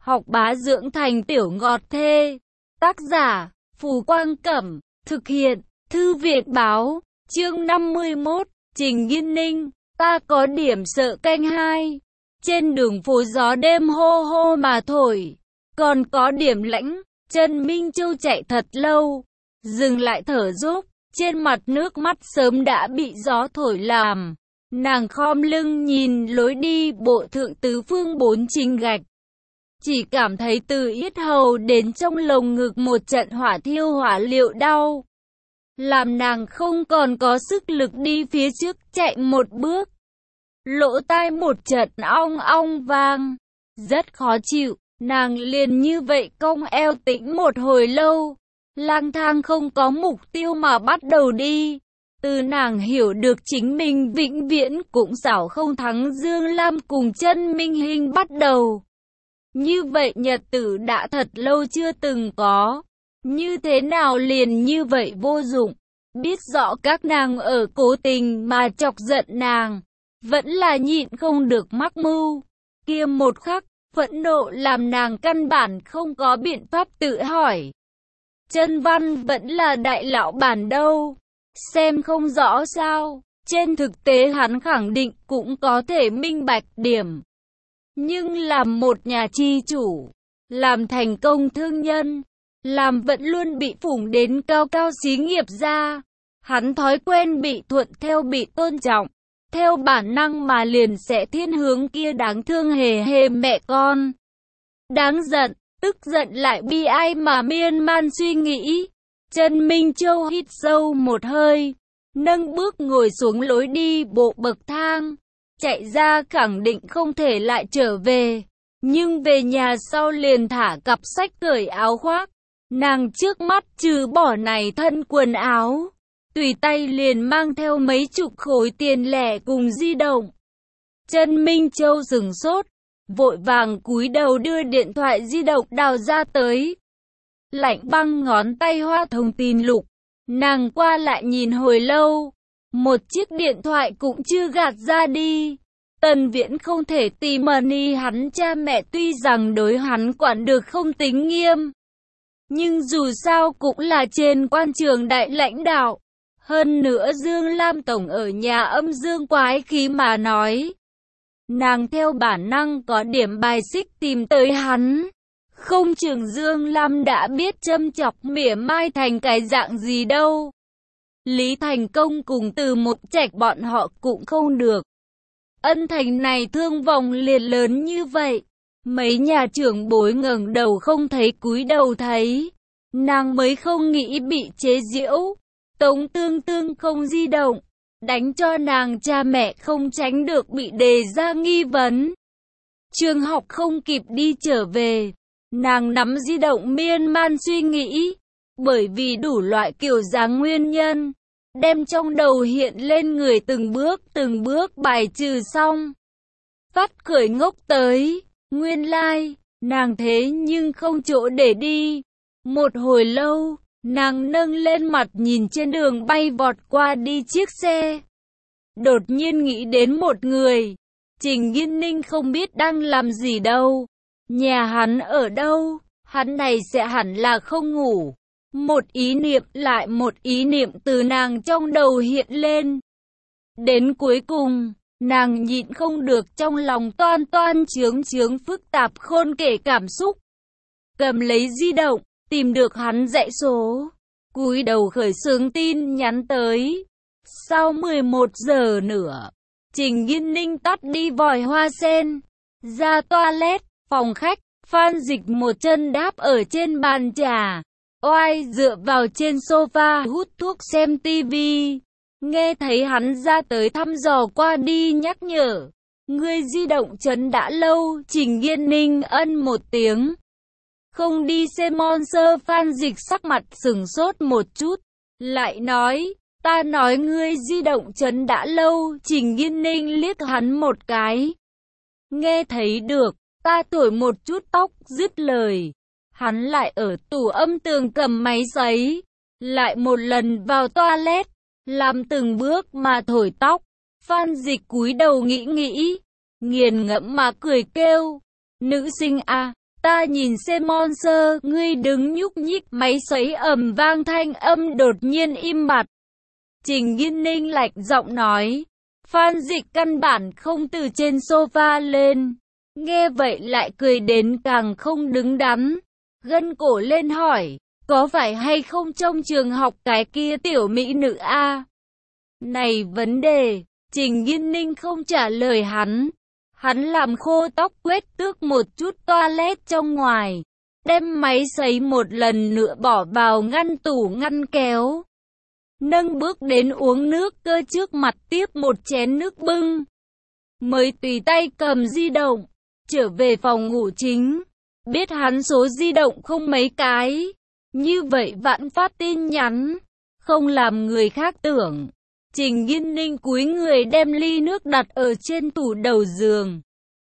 học bá dưỡng thành tiểu ngọt thê. Tác giả, Phù Quang Cẩm. Thực hiện, Thư viện Báo. Chương 51, Trình Nghiên Ninh. Ta có điểm sợ canh hai. Trên đường phố gió đêm hô hô mà thổi. Còn có điểm lãnh. Trần Minh Châu chạy thật lâu. Dừng lại thở dốc. Trên mặt nước mắt sớm đã bị gió thổi làm. Nàng khom lưng nhìn lối đi bộ thượng tứ phương bốn trình gạch. Chỉ cảm thấy từ yết hầu đến trong lồng ngực một trận hỏa thiêu hỏa liệu đau. Làm nàng không còn có sức lực đi phía trước chạy một bước. Lỗ tai một trận ong ong vang. Rất khó chịu, nàng liền như vậy cong eo tĩnh một hồi lâu. Lang thang không có mục tiêu mà bắt đầu đi. Từ nàng hiểu được chính mình vĩnh viễn cũng xảo không thắng Dương Lam cùng Chân Minh Hinh bắt đầu. Như vậy nhật tử đã thật lâu chưa từng có. Như thế nào liền như vậy vô dụng. Biết rõ các nàng ở cố tình mà chọc giận nàng. Vẫn là nhịn không được mắc mưu. Kia một khắc, phẫn nộ làm nàng căn bản không có biện pháp tự hỏi. Chân Văn vẫn là đại lão bản đâu. Xem không rõ sao. Trên thực tế hắn khẳng định cũng có thể minh bạch điểm. Nhưng làm một nhà chi chủ, làm thành công thương nhân, làm vẫn luôn bị phủng đến cao cao xí nghiệp ra. Hắn thói quen bị thuận theo bị tôn trọng, theo bản năng mà liền sẽ thiên hướng kia đáng thương hề hề mẹ con. Đáng giận, tức giận lại bi ai mà miên man suy nghĩ. Trần Minh Châu hít sâu một hơi, nâng bước ngồi xuống lối đi bộ bậc thang. Chạy ra khẳng định không thể lại trở về, nhưng về nhà sau liền thả cặp sách cởi áo khoác. Nàng trước mắt trừ bỏ này thân quần áo, tùy tay liền mang theo mấy chục khối tiền lẻ cùng di động. Trần Minh Châu sửng sốt, vội vàng cúi đầu đưa điện thoại di động đào ra tới. Lạnh băng ngón tay hoa thông tin lục, nàng qua lại nhìn hồi lâu. Một chiếc điện thoại cũng chưa gạt ra đi. Tần Viễn không thể tìm money hắn cha mẹ tuy rằng đối hắn quản được không tính nghiêm. Nhưng dù sao cũng là trên quan trường đại lãnh đạo. Hơn nữa Dương Lam Tổng ở nhà âm dương quái khí mà nói. Nàng theo bản năng có điểm bài xích tìm tới hắn. Không chừng Dương Lam đã biết châm chọc mỉa mai thành cái dạng gì đâu. Lý Thành Công cùng Từ Một Trạch bọn họ cũng không được. Ân thành này thương vong liệt lớn như vậy. Mấy nhà trưởng bối ngẩng đầu không thấy cúi đầu thấy. Nàng mới không nghĩ bị chế giễu. Tống Tương Tương không di động. Đánh cho nàng cha mẹ không tránh được bị đề ra nghi vấn. Trường học không kịp đi trở về. Nàng nắm di động miên man suy nghĩ. Bởi vì đủ loại kiểu dáng nguyên nhân, đem trong đầu hiện lên người từng bước bài trừ xong. Phát khởi ngốc tới, nguyên lai, nàng thế nhưng không chỗ để đi. Một hồi lâu, nàng nâng lên mặt nhìn trên đường bay vọt qua đi chiếc xe. Đột nhiên nghĩ đến một người, Trình Nghiên Ninh không biết đang làm gì đâu. Nhà hắn ở đâu, hắn này sẽ hẳn là không ngủ. Một ý niệm lại một ý niệm từ nàng trong đầu hiện lên. Đến cuối cùng, nàng nhịn không được trong lòng toan toan chướng phức tạp khôn kể cảm xúc. Cầm lấy di động, tìm được hắn dãy số. Cúi đầu khởi xướng tin nhắn tới. Sau 11 giờ nữa, Trình Nghiên Ninh tắt đi vòi hoa sen. Ra toilet, phòng khách, Phan Dịch một chân đáp ở trên bàn trà. Oai dựa vào trên sofa hút thuốc xem tivi. Nghe thấy hắn ra tới thăm dò qua đi nhắc nhở. Người di động chấn đã lâu. Trình Nghiên Ninh ân một tiếng. Không đi xem monster. Phan Dịch sắc mặt sửng sốt một chút. Lại nói, ta nói ngươi di động chấn đã lâu. Trình Nghiên Ninh liếc hắn một cái. Nghe thấy được, ta thổi một chút tóc, dứt lời. Hắn lại ở tủ âm tường cầm máy giấy, lại một lần vào toilet, làm từng bước mà thổi tóc. Phan Dịch cúi đầu nghĩ, nghiền ngẫm mà cười kêu, nữ sinh à, ta nhìn xem Monster, ngươi đứng nhúc nhích, máy sấy ầm vang thanh âm đột nhiên im bặt. Trình Nghiên Ninh lạnh giọng nói. Phan Dịch căn bản không từ trên sofa lên. Nghe vậy lại cười đến càng không đứng đắn. Gân cổ lên hỏi, có phải hay không trong trường học cái kia tiểu mỹ nữ a? Này vấn đề, Trình Nghiên Ninh không trả lời hắn. Hắn làm khô tóc, quét tước một chút toilet trong ngoài, đem máy sấy một lần nữa bỏ vào ngăn tủ ngăn kéo. Nâng bước đến uống nước cơ trước mặt tiếp một chén nước bưng. Mới tùy tay cầm di động, trở về phòng ngủ chính. Biết hắn số di động không mấy cái, như vậy vạn phát tin nhắn, không làm người khác tưởng. Trình Nghiên Ninh cúi người đem ly nước đặt ở trên tủ đầu giường.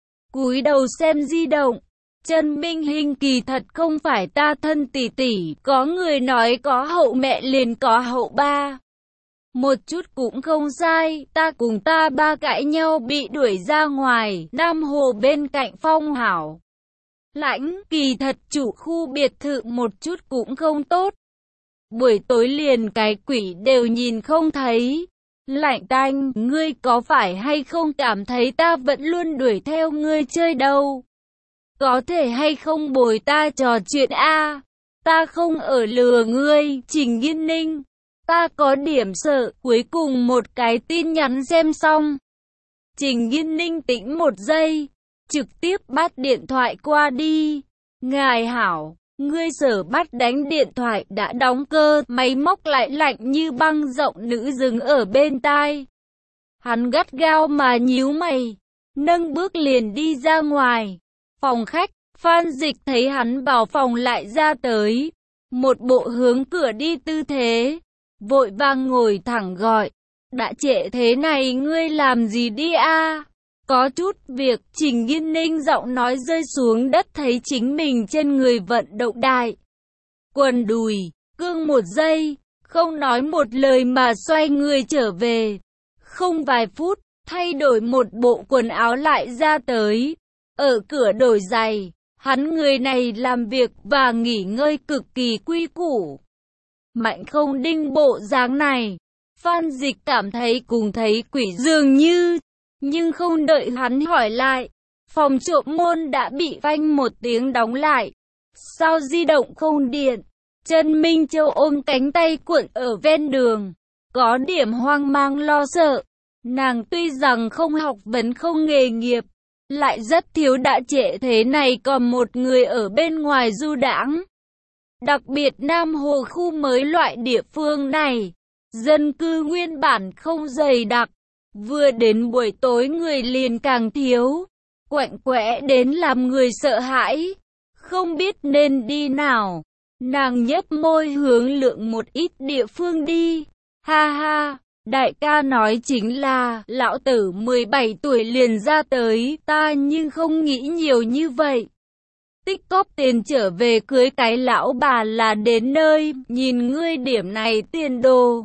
Cúi đầu xem di động. Trần Minh Hinh kỳ thật không phải ta thân tỷ tỷ, có người nói có hậu mẹ liền có hậu ba. Một chút cũng không sai, ta cùng ta ba cãi nhau bị đuổi ra ngoài, Nam Hồ bên cạnh Phong Hảo. Lãnh, kỳ thật chủ khu biệt thự một chút cũng không tốt. Buổi tối liền cái quỷ đều nhìn không thấy. Lạnh tanh, ngươi có phải hay không cảm thấy ta vẫn luôn đuổi theo ngươi chơi đâu? Có thể hay không bồi ta trò chuyện a? Ta không ở lừa ngươi, Trình Nghiên Ninh. Ta có điểm sợ, cuối cùng một cái tin nhắn xem xong. Trình Nghiên Ninh tĩnh một giây, trực tiếp bắt điện thoại qua đi. Ngài hảo, ngươi Sở Bát đánh điện thoại đã đóng cơ, máy móc lại lạnh như băng giọng nữ dừng ở bên tai. Hắn gắt gao mà nhíu mày, nâng bước liền đi ra ngoài. Phòng khách, Phan Dịch thấy hắn vào phòng lại ra tới. Một bộ hướng cửa đi tư thế, vội vàng ngồi thẳng gọi. Đã trễ thế này ngươi làm gì đi a? Có chút việc, Trình Nghiên Ninh giọng nói rơi xuống đất thấy chính mình trên người vận động đại. Quần đùi, cương một giây, không nói một lời mà xoay người trở về. Không vài phút, thay đổi một bộ quần áo lại ra tới. Ở cửa đổi giày, hắn người này làm việc và nghỉ ngơi cực kỳ quy củ. Mạnh không đinh bộ dáng này, Phan Dịch cảm thấy cùng thấy quỷ dường như, nhưng không đợi hắn hỏi lại. Phòng trộm môn đã bị phanh một tiếng đóng lại. Sao di động không điện? Trần Minh Châu ôm cánh tay cuộn ở ven đường, có điểm hoang mang lo sợ. Nàng tuy rằng không học vấn không nghề nghiệp, lại rất thiếu đã trễ thế này còn một người ở bên ngoài du đãng. Đặc biệt Nam Hồ khu mới loại địa phương này, dân cư nguyên bản không dày đặc, vừa đến buổi tối người liền càng thiếu, quạnh quẽ đến làm người sợ hãi, không biết nên đi nào. Nàng nhếch môi hướng lượng một ít địa phương đi. Ha ha, đại ca nói chính là, lão tử 17 tuổi liền ra tới, ta nhưng không nghĩ nhiều như vậy. Tích cóp tiền trở về cưới cái lão bà là đến nơi, nhìn ngươi điểm này tiền đồ.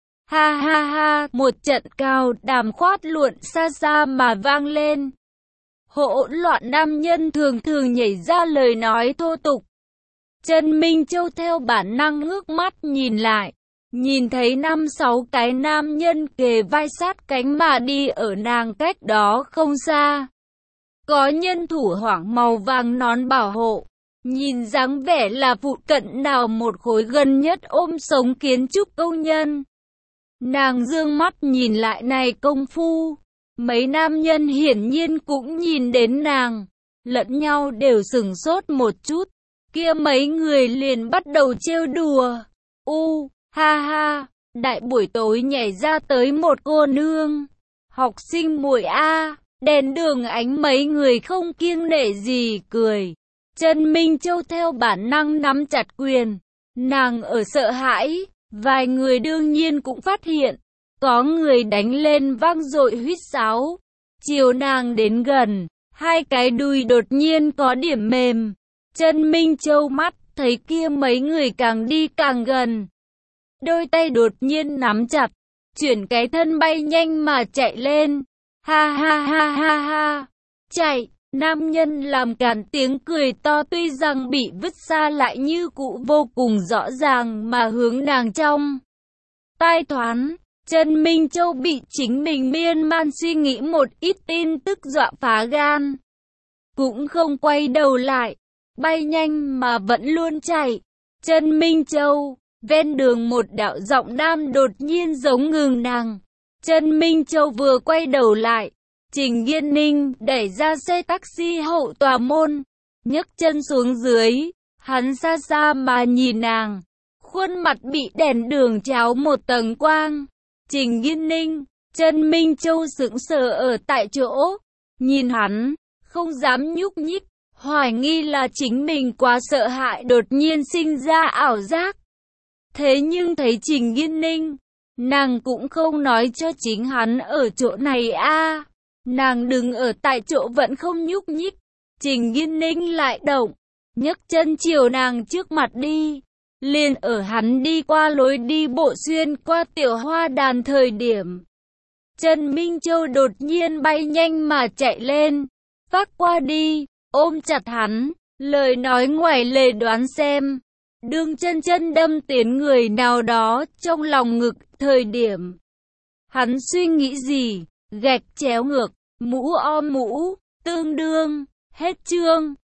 Ha ha ha, một trận cao đàm khoát luận xa xa mà vang lên. Hỗn loạn nam nhân thường thường nhảy ra lời nói thô tục. Trần Minh Châu theo bản năng ngước mắt nhìn lại, nhìn thấy 5-6 cái nam nhân kề vai sát cánh mà đi ở nàng cách đó không xa. Có nhân thủ hoảng màu vàng nón bảo hộ, nhìn dáng vẻ là phụ cận nào một khối gần nhất ôm sống kiến trúc công nhân. Nàng dương mắt nhìn lại này công phu, mấy nam nhân hiển nhiên cũng nhìn đến nàng, lẫn nhau đều sửng sốt một chút. Kia mấy người liền bắt đầu trêu đùa. Ha ha, đại buổi tối nhảy ra tới một cô nương. Học sinh muội a, đèn đường ánh mấy người không kiêng nể gì cười. Trần Minh Châu theo bản năng nắm chặt quyền. Nàng ở sợ hãi, vài người đương nhiên cũng phát hiện. Có người đánh lên vang dội huýt sáo. Chiều nàng đến gần, hai cái đùi đột nhiên có điểm mềm. Trần Minh Châu mắt thấy kia mấy người càng đi càng gần. Đôi tay đột nhiên nắm chặt, chuyển cái thân bay nhanh mà chạy lên. Ha ha ha ha ha. Chạy, Nam nhân làm càn, tiếng cười to tuy rằng bị vứt xa lại như cũ vô cùng rõ ràng mà hướng nàng trong tai thoáng. Trần Minh Châu bị chính mình miên man suy nghĩ một ít tin tức dọa phá gan. Cũng không quay đầu lại, bay nhanh mà vẫn luôn chạy. Trần Minh Châu, ven đường một đạo giọng nam đột nhiên giống ngừng nàng. Trần Minh Châu vừa quay đầu lại, Trình Nghiên Ninh đẩy ra xe taxi hậu tòa môn, nhấc chân xuống dưới, hắn xa xa mà nhìn nàng, khuôn mặt bị đèn đường cháo một tầng quang. Trình Nghiên Ninh, Trần Minh Châu sững sờ ở tại chỗ, nhìn hắn, không dám nhúc nhích, hoài nghi là chính mình quá sợ hãi đột nhiên sinh ra ảo giác. Thế nhưng thấy Trình Nghiên Ninh, nàng cũng không nói cho chính hắn ở chỗ này a. Nàng đứng ở tại chỗ vẫn không nhúc nhích. Trình Nghiên Ninh lại động, nhấc chân chiều nàng trước mặt đi. Liền ở hắn đi qua lối đi bộ xuyên qua tiểu hoa đàn thời điểm, Trần Minh Châu đột nhiên bay nhanh mà chạy lên, vác qua đi, ôm chặt hắn, lời nói ngoài lề đoán xem. Đương chân chân đâm tiến người nào đó trong lòng ngực thời điểm. Hắn suy nghĩ gì? Gạch chéo ngược, mũ om mũ, tương đương, hết chương.